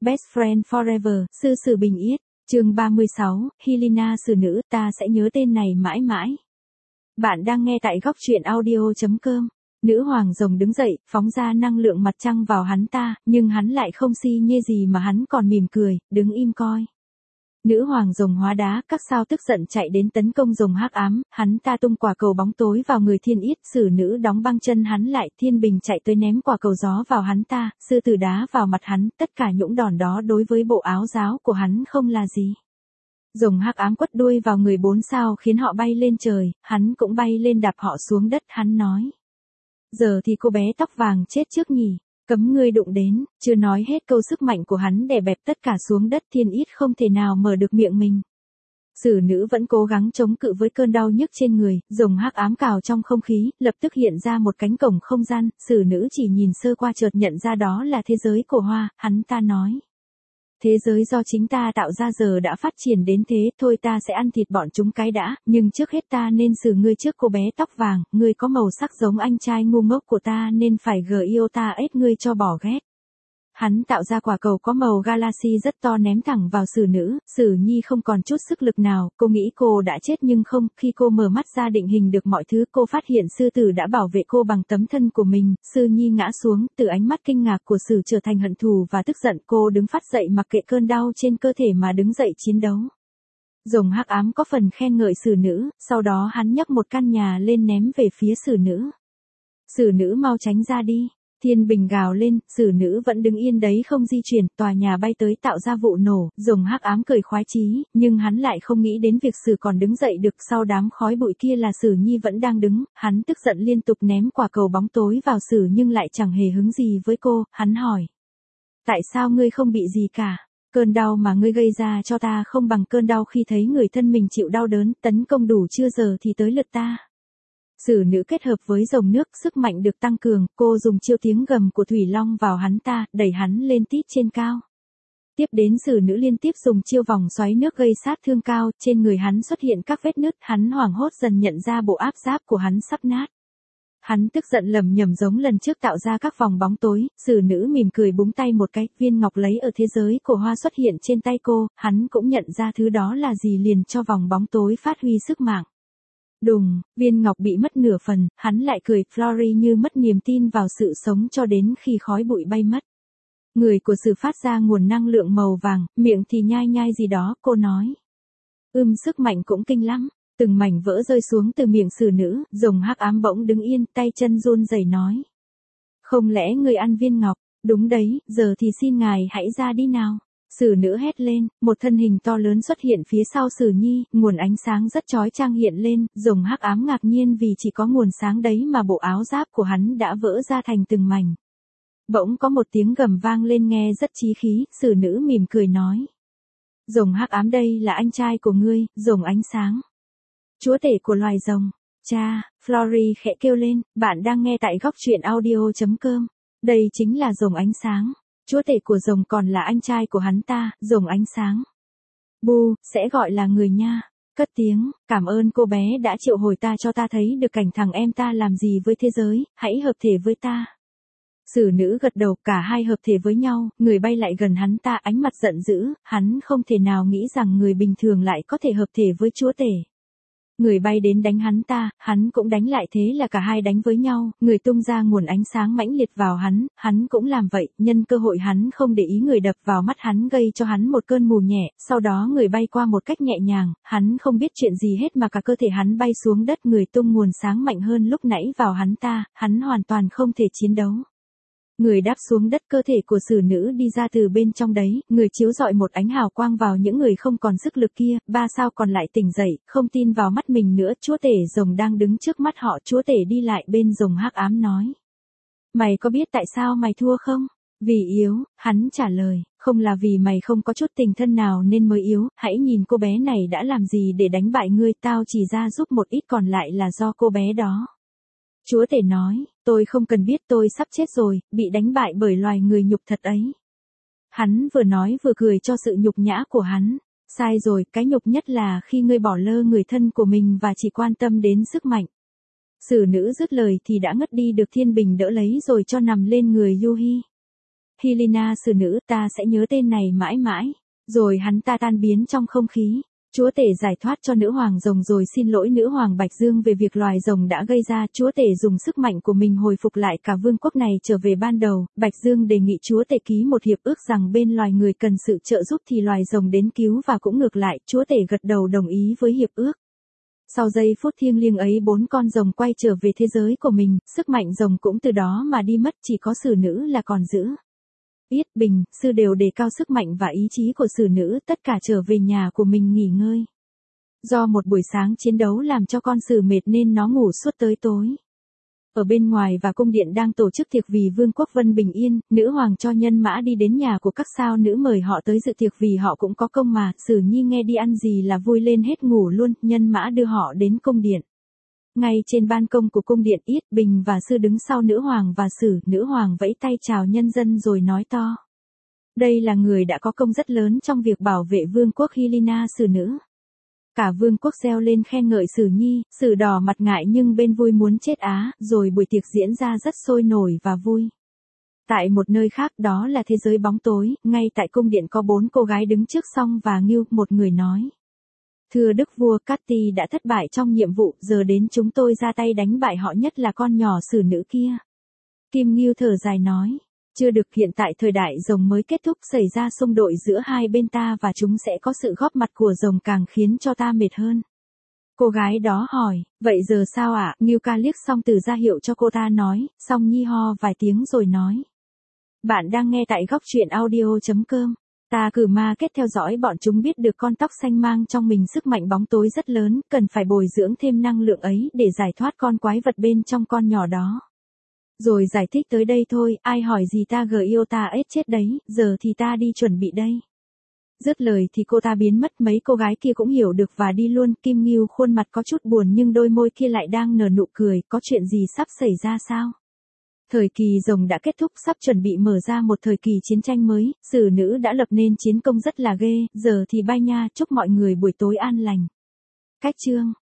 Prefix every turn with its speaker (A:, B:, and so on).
A: Best Friend Forever, Sư Sử Bình Yết, chương 36, Helena Sử Nữ, ta sẽ nhớ tên này mãi mãi. Bạn đang nghe tại góc truyện audio.com. Nữ hoàng rồng đứng dậy, phóng ra năng lượng mặt trăng vào hắn ta, nhưng hắn lại không si nhê gì mà hắn còn mỉm cười, đứng im coi. Nữ hoàng rồng hóa đá, các sao tức giận chạy đến tấn công rồng hắc ám, hắn ta tung quả cầu bóng tối vào người Thiên Yết, Sử Nữ đóng băng chân hắn lại, Thiên Bình chạy tới ném quả cầu gió vào hắn ta, Sư Tử đá vào mặt hắn, tất cả những đòn đó đối với bộ áo giáo của hắn không là gì. Rồng hắc ám quất đuôi vào người 4 sao khiến họ bay lên trời, hắn cũng bay lên đạp họ xuống đất, hắn nói. Giờ thì cô bé tóc vàng chết trước nhỉ, cấm ngươi đụng đến, chưa nói hết câu sức mạnh của hắn đè bẹp tất cả xuống đất, Thiên Yết không thể nào mở được miệng mình. Sử Nữ vẫn cố gắng chống cự với cơn đau nhức trên người, rồng hắc ám cào trong không khí, lập tức hiện ra một cánh cổng không gian, Sử Nữ chỉ nhìn sơ qua chợt nhận ra đó là thế giới của hoa, hắn ta nói. Thế giới do chính ta tạo ra giờ đã phát triển đến thế, thôi ta sẽ ăn thịt bọn chúng cái đã, nhưng trước hết ta nên xử ngươi trước cô bé tóc vàng, ngươi có màu sắc giống anh trai ngu ngốc của ta nên phải yêu ta ép ngươi cho bỏ ghét. Hắn tạo ra quả cầu có màu galaxy rất to ném thẳng vào Sử Nữ, Sử Nhi không còn chút sức lực nào, cô nghĩ cô đã chết nhưng không, khi cô mở mắt ra định hình được mọi thứ cô phát hiện sư tử đã bảo vệ cô bằng tấm thân của mình, Sư Nhi ngã xuống, từ ánh mắt kinh ngạc của Sử trở thành hận thù và tức giận, cô đứng phát dậy mặc kệ cơn đau trên cơ thể mà đứng dậy chiến đấu. Rồng hắc ám có phần khen ngợi Sử Nữ, sau đó hắn nhấc một căn nhà lên ném về phía Sử Nữ. Sử Nữ mau tránh ra đi. Thiên Bình gào lên, Sử Nữ vẫn đứng yên đấy không di chuyển, tòa nhà bay tới tạo ra vụ nổ, rồng hắc ám cười khoái chí, nhưng hắn lại không nghĩ đến việc Sử còn đứng dậy được, sau đám khói bụi kia là Sử Nhi vẫn đang đứng, hắn tức giận liên tục ném quả cầu bóng tối vào Sử nhưng lại chẳng hề hứng gì với cô, hắn hỏi. Tại sao ngươi không bị gì cả? Cơn đau mà ngươi gây ra cho ta không bằng cơn đau khi thấy người thân mình chịu đau đớn, tấn công đủ chưa giờ thì tới lượt ta. Sử Nữ kết hợp với rồng nước, sức mạnh được tăng cường, cô dùng chiêu tiếng gầm của Thủy Long vào hắn ta, đẩy hắn lên tít trên cao. Tiếp đến Sử Nữ liên tiếp dùng chiêu vòng xoáy nước gây sát thương cao, trên người hắn xuất hiện các vết nứt, hắn hoảng hốt dần nhận ra bộ áp giáp của hắn sắp nát. Hắn tức giận lầm nhầm giống lần trước tạo ra các vòng bóng tối, Sử Nữ mỉm cười búng tay một cái, viên ngọc lấy ở thế giới của hoa xuất hiện trên tay cô, hắn cũng nhận ra thứ đó là gì liền cho vòng bóng tối phát huy sức mạnh. Đùng, viên ngọc bị mất nửa phần, hắn lại cười, Flory như mất niềm tin vào sự sống cho đến khi khói bụi bay mất. Người của Sử phát ra nguồn năng lượng màu vàng, miệng thì nhai nhai gì đó, cô nói. Sức mạnh cũng kinh lắm, từng mảnh vỡ rơi xuống từ miệng Sử Nữ, rồng hắc ám bỗng đứng yên, tay chân run rẩy nói. Không lẽ người ăn viên ngọc, đúng đấy, giờ thì xin ngài hãy ra đi nào. Sử Nữ hét lên, một thân hình to lớn xuất hiện phía sau Sử Nhi, nguồn ánh sáng rất chói chang hiện lên, rồng hắc ám ngạc nhiên vì chỉ có nguồn sáng đấy mà bộ áo giáp của hắn đã vỡ ra thành từng mảnh. Bỗng có một tiếng gầm vang lên nghe rất chí khí, Sử Nữ mỉm cười nói. Rồng hắc ám đây là anh trai của ngươi, rồng ánh sáng. Chúa tể của loài rồng. Cha, Flory khẽ kêu lên, bạn đang nghe tại góc truyện audio.com. Đây chính là rồng ánh sáng. Chúa tể của rồng còn là anh trai của hắn ta, rồng ánh sáng. Bu, sẽ gọi là người nha. Cất tiếng, cảm ơn cô bé đã triệu hồi ta cho ta thấy được cảnh thằng em ta làm gì với thế giới, hãy hợp thể với ta. Sử Nữ gật đầu, cả hai hợp thể với nhau, người bay lại gần hắn ta ánh mặt giận dữ, hắn không thể nào nghĩ rằng người bình thường lại có thể hợp thể với chúa tể. Người bay đến đánh hắn cũng đánh lại, thế là cả hai đánh với nhau, người tung ra nguồn ánh sáng mãnh liệt vào hắn cũng làm vậy, nhân cơ hội hắn không để ý người đập vào mắt hắn gây cho hắn một cơn mù nhẹ, sau đó người bay qua một cách nhẹ nhàng, hắn không biết chuyện gì hết mà cả cơ thể hắn bay xuống đất, người tung nguồn sáng mạnh hơn lúc nãy vào hắn hoàn toàn không thể chiến đấu. Người đáp xuống đất, cơ thể của Sử Nữ đi ra từ bên trong đấy, người chiếu rọi một ánh hào quang vào những người không còn sức lực kia, 3 sao còn lại tỉnh dậy, không tin vào mắt mình nữa, chúa tể rồng đang đứng trước mắt họ, chúa tể đi lại bên rồng hắc ám nói. Mày có biết tại sao mày thua không? Vì yếu, hắn trả lời, không là vì mày không có chút tình thân nào nên mới yếu, hãy nhìn cô bé này đã làm gì để đánh bại ngươi, tao chỉ ra giúp một ít còn lại là do cô bé đó. Chúa tể nói, tôi không cần biết, tôi sắp chết rồi, bị đánh bại bởi loài người nhục thật ấy. Hắn vừa nói vừa cười cho sự nhục nhã của hắn. Sai rồi, cái nhục nhất là khi ngươi bỏ lơ người thân của mình và chỉ quan tâm đến sức mạnh. Sử Nữ dứt lời thì đã ngất đi, được Thiên Bình đỡ lấy rồi cho nằm lên người Yuhi. Helena xử nữ, ta sẽ nhớ tên này mãi mãi. Rồi hắn ta tan biến trong không khí. Chúa tể giải thoát cho nữ hoàng rồng rồi xin lỗi nữ hoàng Bạch Dương về việc loài rồng đã gây ra. Chúa tể dùng sức mạnh của mình hồi phục lại cả vương quốc này trở về ban đầu. Bạch Dương đề nghị chúa tể ký một hiệp ước rằng bên loài người cần sự trợ giúp thì loài rồng đến cứu và cũng ngược lại. Chúa tể gật đầu đồng ý với hiệp ước. Sau giây phút thiêng liêng ấy 4 con rồng quay trở về thế giới của mình. Sức mạnh rồng cũng từ đó mà đi mất, chỉ có xử nữ là còn giữ. Yết Bình, sư đều đề cao sức mạnh và ý chí của xử nữ, tất cả trở về nhà của mình nghỉ ngơi. Do một buổi sáng chiến đấu làm cho con xử mệt nên nó ngủ suốt tới tối. Ở bên ngoài và cung điện đang tổ chức tiệc vì vương quốc Vân bình yên, nữ hoàng cho nhân mã đi đến nhà của các sao nữ mời họ tới dự tiệc vì họ cũng có công mà. Sử Nhi nghe đi ăn gì là vui lên hết ngủ luôn, nhân mã đưa họ đến cung điện. Ngay trên ban công của cung điện, Yết Bình và sư đứng sau nữ hoàng và Sử. Nữ hoàng vẫy tay chào nhân dân rồi nói to. Đây là người đã có công rất lớn trong việc bảo vệ vương quốc Helena xử nữ. Cả vương quốc reo lên khen ngợi Sử Nhi. Sử đỏ mặt ngại nhưng bên vui muốn chết á, rồi buổi tiệc diễn ra rất sôi nổi và vui. Tại một nơi khác, đó là thế giới bóng tối, ngay tại cung điện có 4 cô gái đứng trước Song và Ngưu. Một người nói. Thưa đức vua, Cathy đã thất bại trong nhiệm vụ, giờ đến chúng tôi ra tay đánh bại họ, nhất là con nhỏ xử nữ kia. Kim Ngưu thở dài nói. Chưa được, hiện tại thời đại rồng mới kết thúc, xảy ra xung đột giữa hai bên ta và chúng sẽ có sự góp mặt của rồng càng khiến cho ta mệt hơn. Cô gái đó hỏi, vậy giờ sao ạ? Ngưu ca liếc Song từ ra hiệu cho cô ta nói, Song Nhi ho vài tiếng rồi nói. Bạn đang nghe tại góc truyện audio.com. Ta cử ma kết theo dõi bọn chúng, biết được con tóc xanh mang trong mình sức mạnh bóng tối rất lớn, cần phải bồi dưỡng thêm năng lượng ấy để giải thoát con quái vật bên trong con nhỏ đó. Rồi giải thích tới đây thôi, ai hỏi gì ta gờ yêu ta ết chết đấy, giờ thì ta đi chuẩn bị đây. Dứt lời thì cô ta biến mất, mấy cô gái kia cũng hiểu được và đi luôn. Kim Ngưu khuôn mặt có chút buồn nhưng đôi môi kia lại đang nở nụ cười, có chuyện gì sắp xảy ra sao? Thời kỳ rồng đã kết thúc, sắp chuẩn bị mở ra một thời kỳ chiến tranh mới, xử nữ đã lập nên chiến công rất là ghê, giờ thì bye nha, chúc mọi người buổi tối an lành. Cách chương